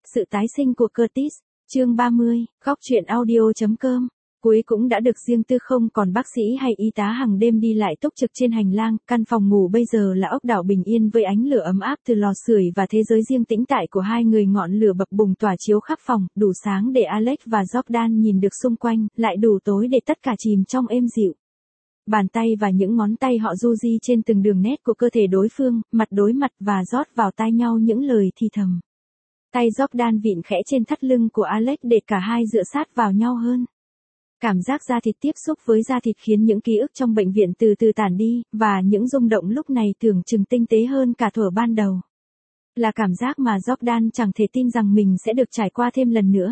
Sự tái sinh của Curtis, chương 30, góc truyện audio.com. Cuối cũng đã được riêng tư, không còn bác sĩ hay y tá hàng đêm đi lại túc trực trên hành lang, căn phòng ngủ bây giờ là ốc đảo bình yên với ánh lửa ấm áp từ lò sưởi và thế giới riêng tĩnh tại của hai người, ngọn lửa bập bùng tỏa chiếu khắp phòng, đủ sáng để Alex và Jordan nhìn được xung quanh, lại đủ tối để tất cả chìm trong êm dịu. Bàn tay và những ngón tay họ du di trên từng đường nét của cơ thể đối phương, mặt đối mặt và rót vào tai nhau những lời thì thầm. Tay Jordan vịn khẽ trên thắt lưng của Alex để cả hai dựa sát vào nhau hơn. Cảm giác da thịt tiếp xúc với da thịt khiến những ký ức trong bệnh viện từ từ tản đi, và những rung động lúc này tưởng chừng tinh tế hơn cả thuở ban đầu. Là cảm giác mà Jordan chẳng thể tin rằng mình sẽ được trải qua thêm lần nữa.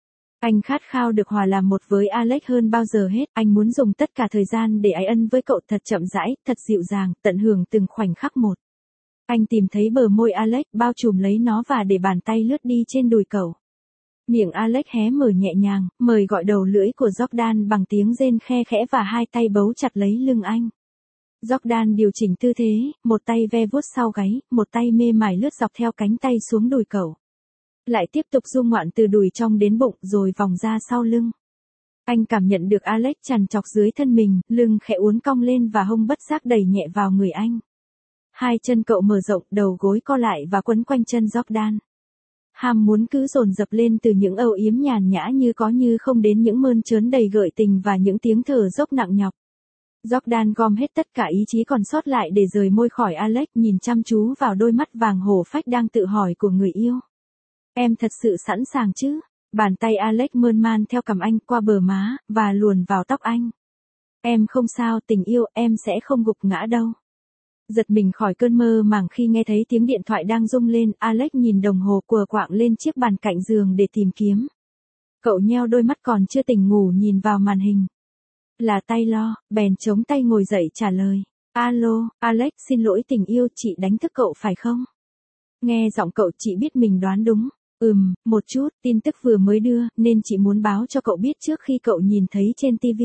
Anh khát khao được hòa làm một với Alex hơn bao giờ hết, anh muốn dùng tất cả thời gian để ái ân với cậu thật chậm rãi, thật dịu dàng, tận hưởng từng khoảnh khắc một. Anh tìm thấy bờ môi Alex, bao trùm lấy nó và để bàn tay lướt đi trên đùi cậu. Miệng Alex hé mở nhẹ nhàng, mời gọi đầu lưỡi của Jordan bằng tiếng rên khe khẽ và hai tay bấu chặt lấy lưng anh. Jordan điều chỉnh tư thế, một tay ve vuốt sau gáy, một tay mê mải lướt dọc theo cánh tay xuống đùi cậu. Lại tiếp tục du ngoạn từ đùi trong đến bụng rồi vòng ra sau lưng. Anh cảm nhận được Alex trằn trọc dưới thân mình, lưng khẽ uốn cong lên và hông bất giác đẩy nhẹ vào người anh. Hai chân cậu mở rộng, đầu gối co lại và quấn quanh chân Jordan. Ham muốn cứ dồn dập lên từ những âu yếm nhàn nhã như có như không đến những mơn trớn đầy gợi tình và những tiếng thở dốc nặng nhọc. Jordan gom hết tất cả ý chí còn sót lại để rời môi khỏi Alex, nhìn chăm chú vào đôi mắt vàng hổ phách đang tự hỏi của người yêu. Em thật sự sẵn sàng chứ? Bàn tay Alex mơn man theo cằm anh qua bờ má, và luồn vào tóc anh. Em không sao, tình yêu, em sẽ không gục ngã đâu. Giật mình khỏi cơn mơ màng khi nghe thấy tiếng điện thoại đang rung lên, Alex nhìn đồng hồ quờ quạng lên chiếc bàn cạnh giường để tìm kiếm. Cậu nheo đôi mắt còn chưa tỉnh ngủ nhìn vào màn hình. Là Taylor, bèn chống tay ngồi dậy trả lời. Alo, Alex, xin lỗi tình yêu, chị đánh thức cậu phải không? Nghe giọng cậu chị biết mình đoán đúng. Một chút, tin tức vừa mới đưa, nên chị muốn báo cho cậu biết trước khi cậu nhìn thấy trên TV.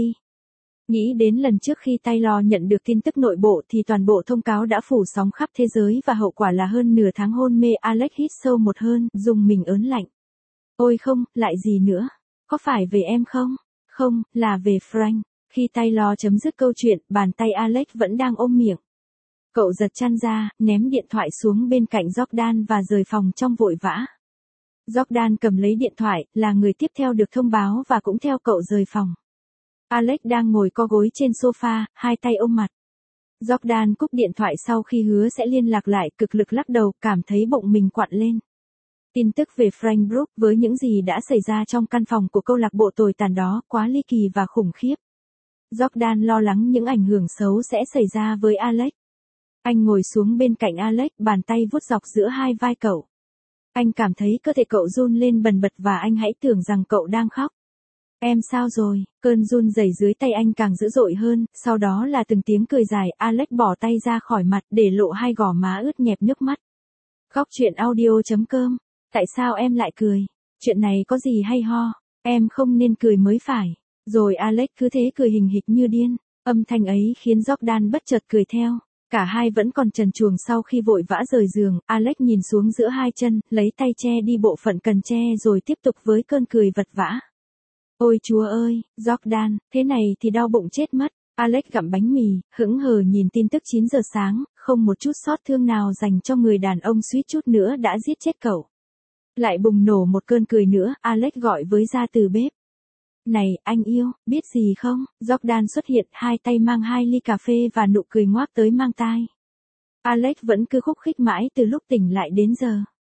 Nghĩ đến lần trước khi Taylor nhận được tin tức nội bộ thì toàn bộ thông cáo đã phủ sóng khắp thế giới và hậu quả là hơn nửa tháng hôn mê. Alex hít sâu một hơi, dùng mình ớn lạnh. Ôi không, lại gì nữa? Có phải về em không? Không, là về Frank. Khi Taylor chấm dứt câu chuyện, bàn tay Alex vẫn đang ôm miệng. Cậu giật chăn ra, ném điện thoại xuống bên cạnh Jordan và rời phòng trong vội vã. Jordan cầm lấy điện thoại, là người tiếp theo được thông báo và cũng theo cậu rời phòng. Alex đang ngồi co gối trên sofa, hai tay ôm mặt. Jordan cúp điện thoại sau khi hứa sẽ liên lạc lại, cực lực lắc đầu, cảm thấy bụng mình quặn lên. Tin tức về Frank Brooks với những gì đã xảy ra trong căn phòng của câu lạc bộ tồi tàn đó quá ly kỳ và khủng khiếp. Jordan lo lắng những ảnh hưởng xấu sẽ xảy ra với Alex. Anh ngồi xuống bên cạnh Alex, bàn tay vuốt dọc giữa hai vai cậu. Anh cảm thấy cơ thể cậu run lên bần bật và anh hãy tưởng rằng cậu đang khóc. Em sao rồi? Cơn run rẩy dưới tay anh càng dữ dội hơn, sau đó là từng tiếng cười dài. Alex bỏ tay ra khỏi mặt để lộ hai gò má ướt nhẹp nước mắt. Góc truyện audio.com. Tại sao em lại cười? Chuyện này có gì hay ho? Em không nên cười mới phải. Rồi Alex cứ thế cười hình hịch như điên. Âm thanh ấy khiến Jordan bất chợt cười theo. Cả hai vẫn còn trần truồng sau khi vội vã rời giường. Alex nhìn xuống giữa hai chân, lấy tay che đi bộ phận cần che rồi tiếp tục với cơn cười vật vã. Ôi chúa ơi, Jordan, thế này thì đau bụng chết mất. Alex gặm bánh mì, hững hờ nhìn tin tức 9 giờ sáng, không một chút xót thương nào dành cho người đàn ông suýt chút nữa đã giết chết cậu. Lại bùng nổ một cơn cười nữa, Alex gọi với ra từ bếp. Này, anh yêu, biết gì không? Jordan xuất hiện, hai tay mang hai ly cà phê và nụ cười ngoác tới mang tai. Alex vẫn cứ khúc khích mãi từ lúc tỉnh lại đến giờ.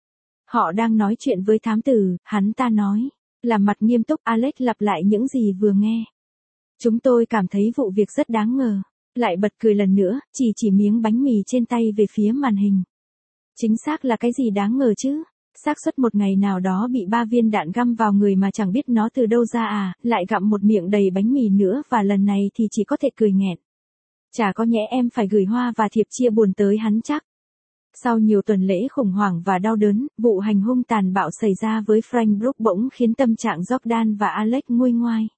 Họ đang nói chuyện với thám tử, hắn ta nói. Làm mặt nghiêm túc, Alex lặp lại những gì vừa nghe. Chúng tôi cảm thấy vụ việc rất đáng ngờ. Lại bật cười lần nữa, chỉ miếng bánh mì trên tay về phía màn hình. Chính xác là cái gì đáng ngờ chứ? Xác suất một ngày nào đó bị 3 viên đạn găm vào người mà chẳng biết nó từ đâu ra à, lại gặm một miệng đầy bánh mì nữa và lần này thì chỉ có thể cười nghẹn. Chả có nhẽ em phải gửi hoa và thiệp chia buồn tới hắn chắc. Sau nhiều tuần lễ khủng hoảng và đau đớn, vụ hành hung tàn bạo xảy ra với Frank Brooks bỗng khiến tâm trạng Jordan và Alex nguôi ngoai.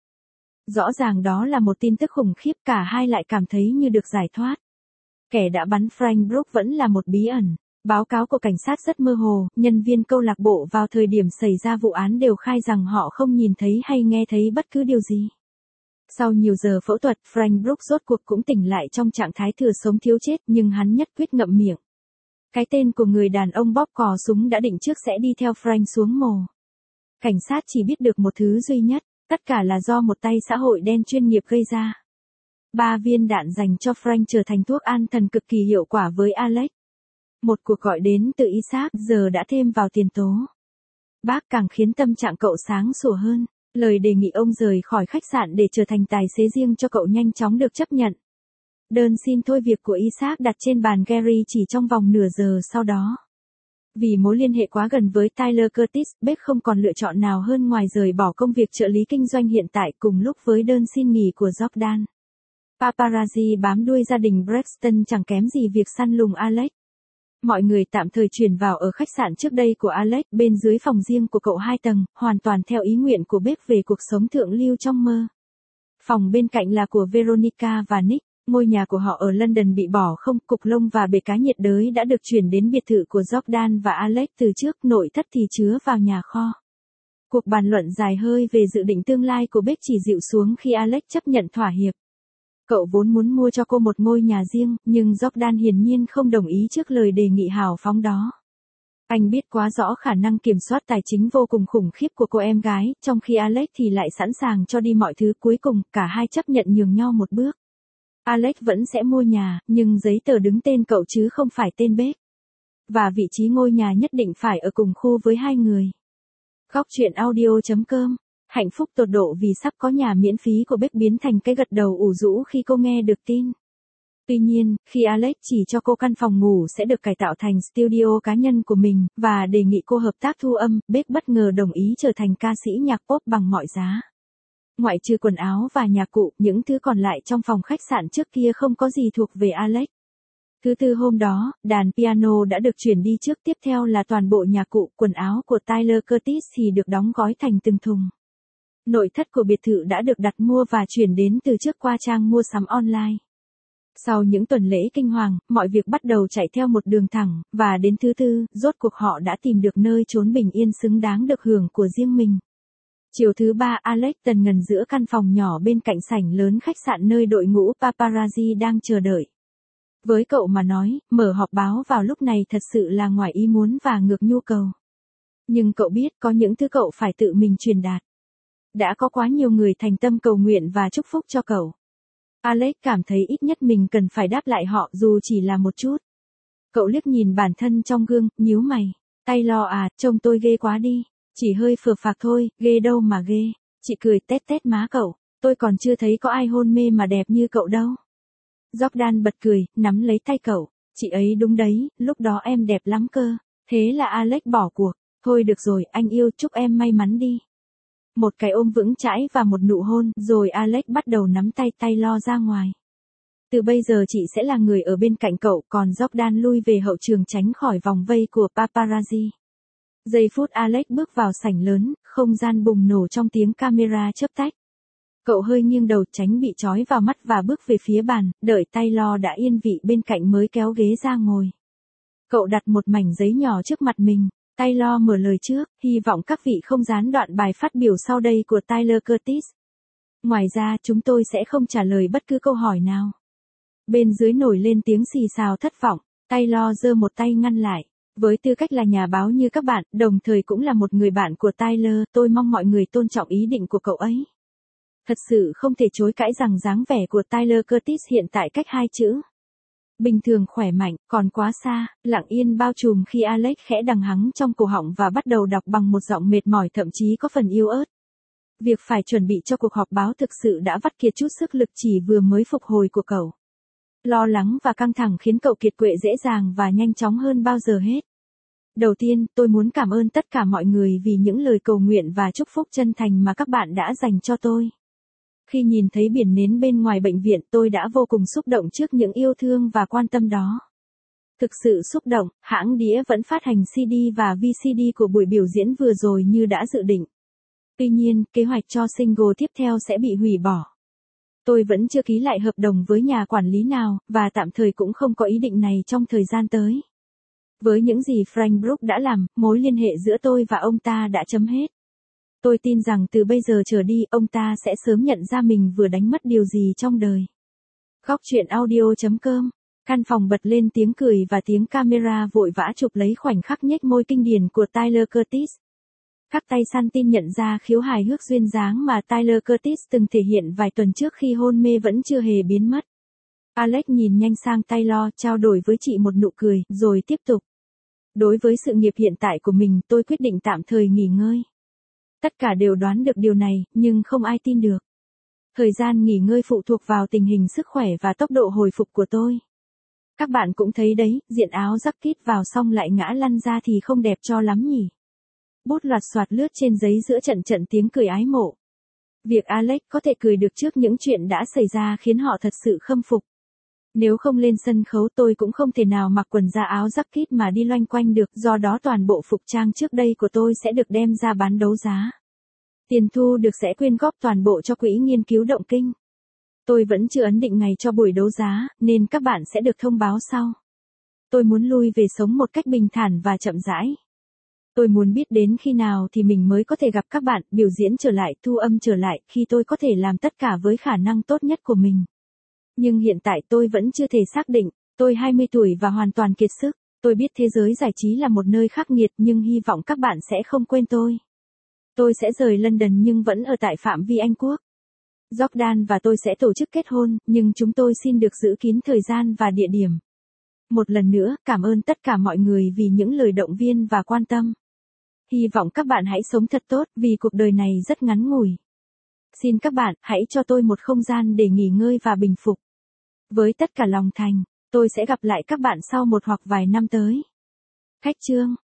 Rõ ràng đó là một tin tức khủng khiếp, cả hai lại cảm thấy như được giải thoát. Kẻ đã bắn Frank Brooks vẫn là một bí ẩn. Báo cáo của cảnh sát rất mơ hồ, nhân viên câu lạc bộ vào thời điểm xảy ra vụ án đều khai rằng họ không nhìn thấy hay nghe thấy bất cứ điều gì. Sau nhiều giờ phẫu thuật, Frank Brooks rốt cuộc cũng tỉnh lại trong trạng thái thừa sống thiếu chết, nhưng hắn nhất quyết ngậm miệng. Cái tên của người đàn ông bóp cò súng đã định trước sẽ đi theo Frank xuống mồ. Cảnh sát chỉ biết được một thứ duy nhất, tất cả là do một tay xã hội đen chuyên nghiệp gây ra. 3 viên đạn dành cho Frank trở thành thuốc an thần cực kỳ hiệu quả với Alex. Một cuộc gọi đến từ Isaac giờ đã thêm vào tiền tố. Bác càng khiến tâm trạng cậu sáng sủa hơn. Lời đề nghị ông rời khỏi khách sạn để trở thành tài xế riêng cho cậu nhanh chóng được chấp nhận. Đơn xin thôi việc của Isaac đặt trên bàn Gary chỉ trong vòng nửa giờ sau đó. Vì mối liên hệ quá gần với Tyler Curtis, Beck không còn lựa chọn nào hơn ngoài rời bỏ công việc trợ lý kinh doanh hiện tại cùng lúc với đơn xin nghỉ của Jordan. Paparazzi bám đuôi gia đình Braxton chẳng kém gì việc săn lùng Alex. Mọi người tạm thời chuyển vào ở khách sạn trước đây của Alex bên dưới phòng riêng của cậu 2 tầng, hoàn toàn theo ý nguyện của Beck về cuộc sống thượng lưu trong mơ. Phòng bên cạnh là của Veronica và Nick. Ngôi nhà của họ ở London bị bỏ không, cục lông và bể cá nhiệt đới đã được chuyển đến biệt thự của Jordan và Alex từ trước, nội thất thì chứa vào nhà kho. Cuộc bàn luận dài hơi về dự định tương lai của Beck chỉ dịu xuống khi Alex chấp nhận thỏa hiệp. Cậu vốn muốn mua cho cô một ngôi nhà riêng, nhưng Jordan hiển nhiên không đồng ý trước lời đề nghị hào phóng đó. Anh biết quá rõ khả năng kiểm soát tài chính vô cùng khủng khiếp của cô em gái, trong khi Alex thì lại sẵn sàng cho đi mọi thứ. Cuối cùng, cả hai chấp nhận nhường nhau một bước. Alex vẫn sẽ mua nhà, nhưng giấy tờ đứng tên cậu chứ không phải tên Beck. Và vị trí ngôi nhà nhất định phải ở cùng khu với hai người. Góc truyện audio.com. Hạnh phúc tột độ vì sắp có nhà miễn phí của Beck biến thành cái gật đầu ủ rũ khi cô nghe được tin. Tuy nhiên, khi Alex chỉ cho cô căn phòng ngủ sẽ được cải tạo thành studio cá nhân của mình, và đề nghị cô hợp tác thu âm, Beck bất ngờ đồng ý trở thành ca sĩ nhạc pop bằng mọi giá. Ngoại trừ quần áo và nhạc cụ, những thứ còn lại trong phòng khách sạn trước kia không có gì thuộc về Alex. Thứ tư hôm đó, đàn piano đã được chuyển đi trước, tiếp theo là toàn bộ nhạc cụ, quần áo của Tyler Curtis thì được đóng gói thành từng thùng. Nội thất của biệt thự đã được đặt mua và chuyển đến từ trước qua trang mua sắm online. Sau những tuần lễ kinh hoàng, mọi việc bắt đầu chạy theo một đường thẳng, và đến thứ tư, rốt cuộc họ đã tìm được nơi trốn bình yên xứng đáng được hưởng của riêng mình. Chiều thứ ba, Alex tần ngần giữa căn phòng nhỏ bên cạnh sảnh lớn khách sạn nơi đội ngũ paparazzi đang chờ đợi. Với cậu mà nói, mở họp báo vào lúc này thật sự là ngoài ý muốn và ngược nhu cầu. Nhưng cậu biết có những thứ cậu phải tự mình truyền đạt. Đã có quá nhiều người thành tâm cầu nguyện và chúc phúc cho cậu. Alex cảm thấy ít nhất mình cần phải đáp lại họ dù chỉ là một chút. Cậu liếc nhìn bản thân trong gương, nhíu mày. Taylor à, trông tôi ghê quá đi. Chỉ hơi phờ phạc thôi, ghê đâu mà ghê. Chị cười tét tét má cậu. Tôi còn chưa thấy có ai hôn mê mà đẹp như cậu đâu. Jordan bật cười, nắm lấy tay cậu. Chị ấy đúng đấy, lúc đó em đẹp lắm cơ. Thế là Alex bỏ cuộc. Thôi được rồi, anh yêu, chúc em may mắn đi. Một cái ôm vững chãi và một nụ hôn, rồi Alex bắt đầu nắm tay Taylor ra ngoài. Từ bây giờ chị sẽ là người ở bên cạnh cậu, còn Jordan lui về hậu trường tránh khỏi vòng vây của paparazzi. Giây phút Alex bước vào sảnh lớn, không gian bùng nổ trong tiếng camera chớp tách. Cậu hơi nghiêng đầu tránh bị trói vào mắt và bước về phía bàn, đợi Taylor đã yên vị bên cạnh mới kéo ghế ra ngồi. Cậu đặt một mảnh giấy nhỏ trước mặt mình. Taylor mở lời trước, hy vọng các vị không gián đoạn bài phát biểu sau đây của Tyler Curtis. Ngoài ra chúng tôi sẽ không trả lời bất cứ câu hỏi nào. Bên dưới nổi lên tiếng xì xào thất vọng, Taylor giơ một tay ngăn lại. Với tư cách là nhà báo như các bạn, đồng thời cũng là một người bạn của Tyler, tôi mong mọi người tôn trọng ý định của cậu ấy. Thật sự không thể chối cãi rằng dáng vẻ của Tyler Curtis hiện tại cách hai chữ. Bình thường khỏe mạnh, còn quá xa, lặng yên bao trùm khi Alex khẽ đằng hắng trong cổ họng và bắt đầu đọc bằng một giọng mệt mỏi thậm chí có phần yếu ớt. Việc phải chuẩn bị cho cuộc họp báo thực sự đã vắt kiệt chút sức lực chỉ vừa mới phục hồi của cậu. Lo lắng và căng thẳng khiến cậu kiệt quệ dễ dàng và nhanh chóng hơn bao giờ hết. Đầu tiên, tôi muốn cảm ơn tất cả mọi người vì những lời cầu nguyện và chúc phúc chân thành mà các bạn đã dành cho tôi. Khi nhìn thấy biển nến bên ngoài bệnh viện, tôi đã vô cùng xúc động trước những yêu thương và quan tâm đó. Thực sự xúc động, hãng đĩa vẫn phát hành CD và VCD của buổi biểu diễn vừa rồi như đã dự định. Tuy nhiên, kế hoạch cho single tiếp theo sẽ bị hủy bỏ. Tôi vẫn chưa ký lại hợp đồng với nhà quản lý nào, và tạm thời cũng không có ý định này trong thời gian tới. Với những gì Frank Brook đã làm, mối liên hệ giữa tôi và ông ta đã chấm hết. Tôi tin rằng từ bây giờ trở đi, ông ta sẽ sớm nhận ra mình vừa đánh mất điều gì trong đời. Góc truyện audio.com. Căn phòng bật lên tiếng cười và tiếng camera vội vã chụp lấy khoảnh khắc nhếch môi kinh điển của Tyler Curtis. Các tay săn tin nhận ra khiếu hài hước duyên dáng mà Tyler Curtis từng thể hiện vài tuần trước khi hôn mê vẫn chưa hề biến mất. Alex nhìn nhanh sang Taylor, trao đổi với chị một nụ cười, rồi tiếp tục. Đối với sự nghiệp hiện tại của mình, tôi quyết định tạm thời nghỉ ngơi. Tất cả đều đoán được điều này, nhưng không ai tin được. Thời gian nghỉ ngơi phụ thuộc vào tình hình sức khỏe và tốc độ hồi phục của tôi. Các bạn cũng thấy đấy, diện áo jacket vào xong lại ngã lăn ra thì không đẹp cho lắm nhỉ. Bút loạt xoạt lướt trên giấy giữa trận tiếng cười ái mộ. Việc Alex có thể cười được trước những chuyện đã xảy ra khiến họ thật sự khâm phục. Nếu không lên sân khấu tôi cũng không thể nào mặc quần da áo jacket mà đi loanh quanh được, do đó toàn bộ phục trang trước đây của tôi sẽ được đem ra bán đấu giá. Tiền thu được sẽ quyên góp toàn bộ cho quỹ nghiên cứu động kinh. Tôi vẫn chưa ấn định ngày cho buổi đấu giá, nên các bạn sẽ được thông báo sau. Tôi muốn lui về sống một cách bình thản và chậm rãi. Tôi muốn biết đến khi nào thì mình mới có thể gặp các bạn, biểu diễn trở lại, thu âm trở lại, khi tôi có thể làm tất cả với khả năng tốt nhất của mình. Nhưng hiện tại tôi vẫn chưa thể xác định, tôi 20 tuổi và hoàn toàn kiệt sức. Tôi biết thế giới giải trí là một nơi khắc nghiệt nhưng hy vọng các bạn sẽ không quên tôi. Tôi sẽ rời London nhưng vẫn ở tại phạm vi Anh Quốc. Jordan và tôi sẽ tổ chức kết hôn, nhưng chúng tôi xin được giữ kín thời gian và địa điểm. Một lần nữa, cảm ơn tất cả mọi người vì những lời động viên và quan tâm. Hy vọng các bạn hãy sống thật tốt, vì cuộc đời này rất ngắn ngủi. Xin các bạn, hãy cho tôi một không gian để nghỉ ngơi và bình phục. Với tất cả lòng thành, tôi sẽ gặp lại các bạn sau một hoặc vài năm tới. Khách chương.